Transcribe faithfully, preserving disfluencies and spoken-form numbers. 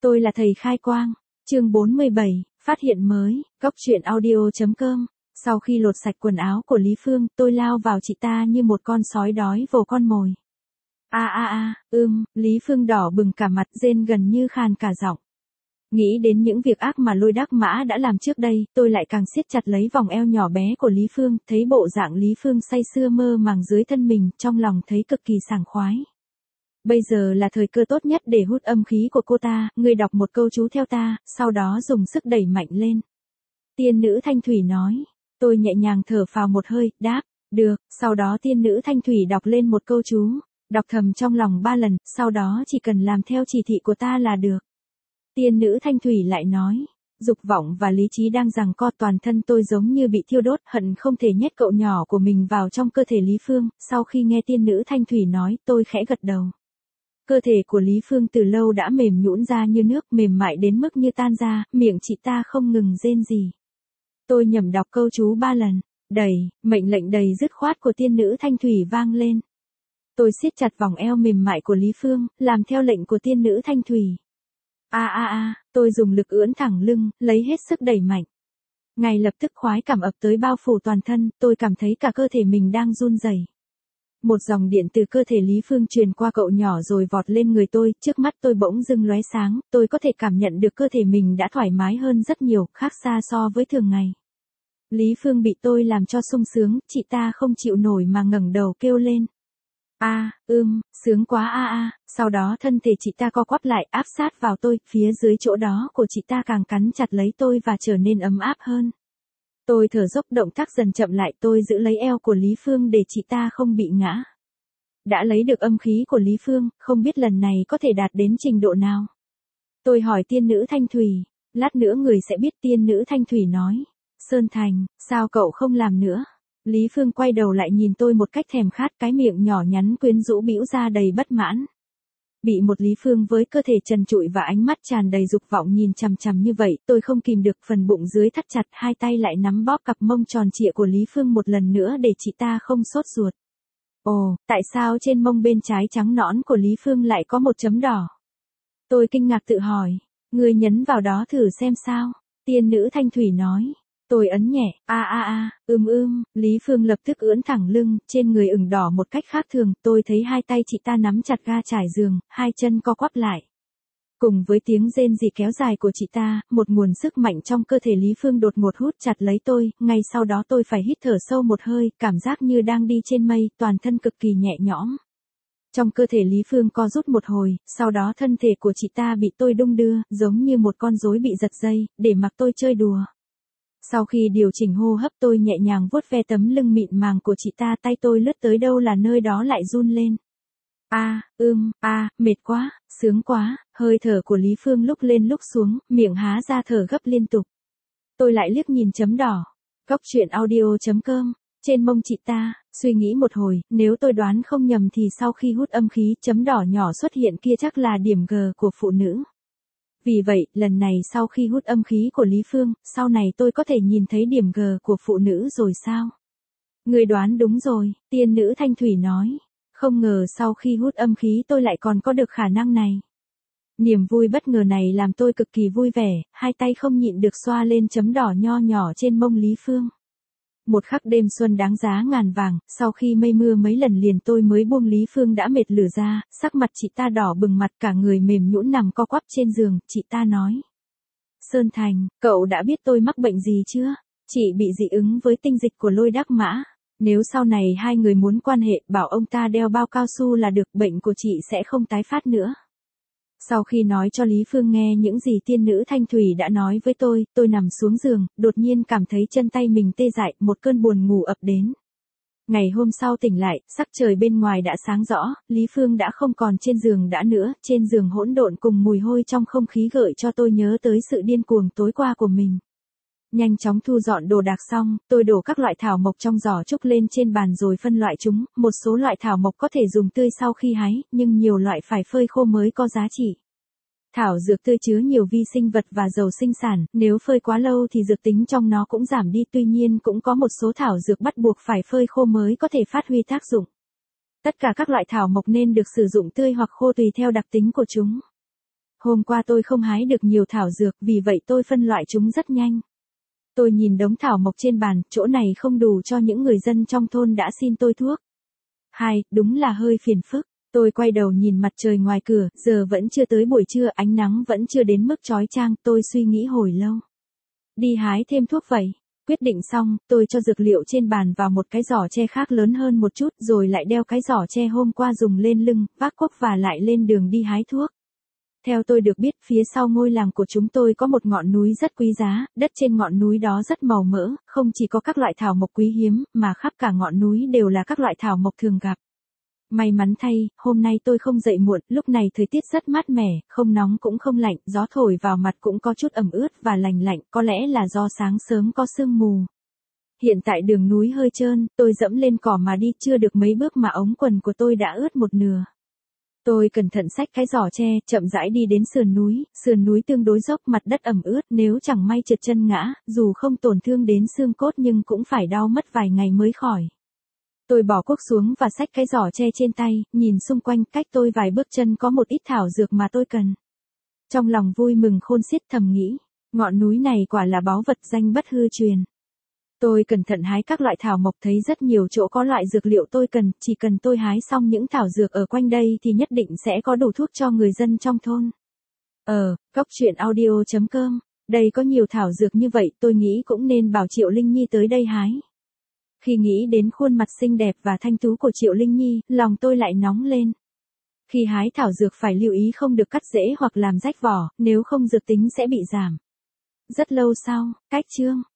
Tôi là thầy khai quang. Chương bốn mươi bảy, phát hiện mới, góc truyện audio.com. Sau khi lột sạch quần áo của Lý Phương, tôi lao vào chị ta như một con sói đói vồ con mồi. A a a, ưm, Lý Phương đỏ bừng cả mặt, rên gần như khàn cả giọng. Nghĩ đến những việc ác mà Lôi Đắc Mã đã làm trước đây, tôi lại càng siết chặt lấy vòng eo nhỏ bé của Lý Phương, thấy bộ dạng Lý Phương say sưa mơ màng dưới thân mình, trong lòng thấy cực kỳ sảng khoái. Bây giờ là thời cơ tốt nhất để hút âm khí của cô ta, ngươi đọc một câu chú theo ta, sau đó dùng sức đẩy mạnh lên. Tiên nữ Thanh Thủy nói. Tôi nhẹ nhàng thở phào một hơi, đáp, được, sau đó tiên nữ Thanh Thủy đọc lên một câu chú, đọc thầm trong lòng ba lần, sau đó chỉ cần làm theo chỉ thị của ta là được. Tiên nữ Thanh Thủy lại nói, dục vọng và lý trí đang giằng co, toàn thân tôi giống như bị thiêu đốt, hận không thể nhét cậu nhỏ của mình vào trong cơ thể Lý Phương. Sau khi nghe tiên nữ Thanh Thủy nói, tôi khẽ gật đầu. Cơ thể của Lý Phương từ lâu đã mềm nhũn ra như nước, mềm mại đến mức như tan ra, miệng chị ta không ngừng rên rỉ. Tôi nhẩm đọc câu chú ba lần, đầy, mệnh lệnh đầy dứt khoát của tiên nữ Thanh Thủy vang lên. Tôi siết chặt vòng eo mềm mại của Lý Phương, làm theo lệnh của tiên nữ Thanh Thủy. A a a, tôi dùng lực ưỡn thẳng lưng, lấy hết sức đẩy mạnh. Ngay lập tức khoái cảm ập tới bao phủ toàn thân, tôi cảm thấy cả cơ thể mình đang run rẩy. Một dòng điện từ cơ thể Lý Phương truyền qua cậu nhỏ rồi vọt lên người tôi, trước mắt tôi bỗng dưng lóe sáng, tôi có thể cảm nhận được cơ thể mình đã thoải mái hơn rất nhiều, khác xa so với thường ngày. Lý Phương bị tôi làm cho sung sướng, chị ta không chịu nổi mà ngẩng đầu kêu lên. A, à, ưm, sướng quá a a, sau đó thân thể chị ta co quắp lại áp sát vào tôi, phía dưới chỗ đó của chị ta càng cắn chặt lấy tôi và trở nên ấm áp hơn. Tôi thở dốc, động tác dần chậm lại, tôi giữ lấy eo của Lý Phương để chị ta không bị ngã. Đã lấy được âm khí của Lý Phương, không biết lần này có thể đạt đến trình độ nào. Tôi hỏi tiên nữ Thanh Thủy, lát nữa người sẽ biết. Tiên nữ Thanh Thủy nói, Sơn Thành, sao cậu không làm nữa? Lý Phương quay đầu lại nhìn tôi một cách thèm khát, cái miệng nhỏ nhắn quyến rũ bĩu ra đầy bất mãn. Bị một Lý Phương với cơ thể trần trụi và ánh mắt tràn đầy dục vọng nhìn chằm chằm như vậy, tôi không kìm được, phần bụng dưới thắt chặt, hai tay lại nắm bóp cặp mông tròn trịa của Lý Phương một lần nữa để chị ta không sốt ruột. Ồ, tại sao trên mông bên trái trắng nõn của Lý Phương lại có một chấm đỏ? Tôi kinh ngạc tự hỏi, ngươi nhấn vào đó thử xem sao? Tiên nữ Thanh Thủy nói. Tôi ấn nhẹ, a a a, ưm ưm, Lý Phương lập tức ưỡn thẳng lưng, trên người ửng đỏ một cách khác thường, tôi thấy hai tay chị ta nắm chặt ga trải giường, hai chân co quắp lại. Cùng với tiếng rên rỉ kéo dài của chị ta, một nguồn sức mạnh trong cơ thể Lý Phương đột ngột hút chặt lấy tôi, ngay sau đó tôi phải hít thở sâu một hơi, cảm giác như đang đi trên mây, toàn thân cực kỳ nhẹ nhõm. Trong cơ thể Lý Phương co rút một hồi, sau đó thân thể của chị ta bị tôi đung đưa, giống như một con rối bị giật dây, để mặc tôi chơi đùa. Sau khi điều chỉnh hô hấp, tôi nhẹ nhàng vuốt ve tấm lưng mịn màng của chị ta, tay tôi lướt tới đâu là nơi đó lại run lên. A, ưm, a, mệt quá, sướng quá, hơi thở của Lý Phương lúc lên lúc xuống, miệng há ra thở gấp liên tục. Tôi lại liếc nhìn chấm đỏ. Góc truyện audio.com. Trên mông chị ta, suy nghĩ một hồi, nếu tôi đoán không nhầm thì sau khi hút âm khí, chấm đỏ nhỏ xuất hiện kia chắc là điểm G của phụ nữ. Vì vậy, lần này sau khi hút âm khí của Lý Phương, sau này tôi có thể nhìn thấy điểm G của phụ nữ rồi sao? Người đoán đúng rồi, tiên nữ Thanh Thủy nói. Không ngờ sau khi hút âm khí tôi lại còn có được khả năng này. Niềm vui bất ngờ này làm tôi cực kỳ vui vẻ, hai tay không nhịn được xoa lên chấm đỏ nho nhỏ trên mông Lý Phương. Một khắc đêm xuân đáng giá ngàn vàng, sau khi mây mưa mấy lần liền tôi mới buông Lý Phương đã mệt lử ra, sắc mặt chị ta đỏ bừng mặt, cả người mềm nhũn nằm co quắp trên giường, chị ta nói. Sơn Thành, cậu đã biết tôi mắc bệnh gì chưa? Chị bị dị ứng với tinh dịch của Lôi Đắc Mã. Nếu sau này hai người muốn quan hệ, bảo ông ta đeo bao cao su là được, bệnh của chị sẽ không tái phát nữa. Sau khi nói cho Lý Phương nghe những gì tiên nữ Thanh Thủy đã nói với tôi, tôi nằm xuống giường, đột nhiên cảm thấy chân tay mình tê dại, một cơn buồn ngủ ập đến. Ngày hôm sau tỉnh lại, sắc trời bên ngoài đã sáng rõ, Lý Phương đã không còn trên giường đã nữa, trên giường hỗn độn cùng mùi hôi trong không khí gợi cho tôi nhớ tới sự điên cuồng tối qua của mình. Nhanh chóng thu dọn đồ đạc xong, tôi đổ các loại thảo mộc trong giỏ trúc lên trên bàn rồi phân loại chúng, một số loại thảo mộc có thể dùng tươi sau khi hái, nhưng nhiều loại phải phơi khô mới có giá trị. Thảo dược tươi chứa nhiều vi sinh vật và dầu sinh sản, nếu phơi quá lâu thì dược tính trong nó cũng giảm đi, tuy nhiên cũng có một số thảo dược bắt buộc phải phơi khô mới có thể phát huy tác dụng. Tất cả các loại thảo mộc nên được sử dụng tươi hoặc khô tùy theo đặc tính của chúng. Hôm qua tôi không hái được nhiều thảo dược, vì vậy tôi phân loại chúng rất nhanh. Tôi nhìn đống thảo mộc trên bàn, chỗ này không đủ cho những người dân trong thôn đã xin tôi thuốc. Hai, đúng là hơi phiền phức. Tôi quay đầu nhìn mặt trời ngoài cửa, giờ vẫn chưa tới buổi trưa, ánh nắng vẫn chưa đến mức chói chang, tôi suy nghĩ hồi lâu. Đi hái thêm thuốc vậy. Quyết định xong, tôi cho dược liệu trên bàn vào một cái giỏ tre khác lớn hơn một chút, rồi lại đeo cái giỏ tre hôm qua dùng lên lưng, vác cuốc và lại lên đường đi hái thuốc. Theo tôi được biết, phía sau ngôi làng của chúng tôi có một ngọn núi rất quý giá, đất trên ngọn núi đó rất màu mỡ, không chỉ có các loại thảo mộc quý hiếm, mà khắp cả ngọn núi đều là các loại thảo mộc thường gặp. May mắn thay, hôm nay tôi không dậy muộn, lúc này thời tiết rất mát mẻ, không nóng cũng không lạnh, gió thổi vào mặt cũng có chút ẩm ướt và lành lạnh, có lẽ là do sáng sớm có sương mù. Hiện tại đường núi hơi trơn, tôi dẫm lên cỏ mà đi, chưa được mấy bước mà ống quần của tôi đã ướt một nửa. Tôi cẩn thận xách cái giỏ tre, chậm rãi đi đến sườn núi, sườn núi tương đối dốc, mặt đất ẩm ướt, nếu chẳng may trượt chân ngã, dù không tổn thương đến xương cốt nhưng cũng phải đau mất vài ngày mới khỏi. Tôi bỏ cuốc xuống và xách cái giỏ tre trên tay, nhìn xung quanh, cách tôi vài bước chân có một ít thảo dược mà tôi cần. Trong lòng vui mừng khôn xiết, thầm nghĩ, ngọn núi này quả là báu vật danh bất hư truyền. Tôi cẩn thận hái các loại thảo mộc, thấy rất nhiều chỗ có loại dược liệu tôi cần, chỉ cần tôi hái xong những thảo dược ở quanh đây thì nhất định sẽ có đủ thuốc cho người dân trong thôn. Ờ, Cốc Truyện Audio chấm com, đây có nhiều thảo dược như vậy, tôi nghĩ cũng nên bảo Triệu Linh Nhi tới đây hái. Khi nghĩ đến khuôn mặt xinh đẹp và thanh tú của Triệu Linh Nhi, lòng tôi lại nóng lên. Khi hái thảo dược phải lưu ý không được cắt rễ hoặc làm rách vỏ, nếu không dược tính sẽ bị giảm. Rất lâu sau, cách chương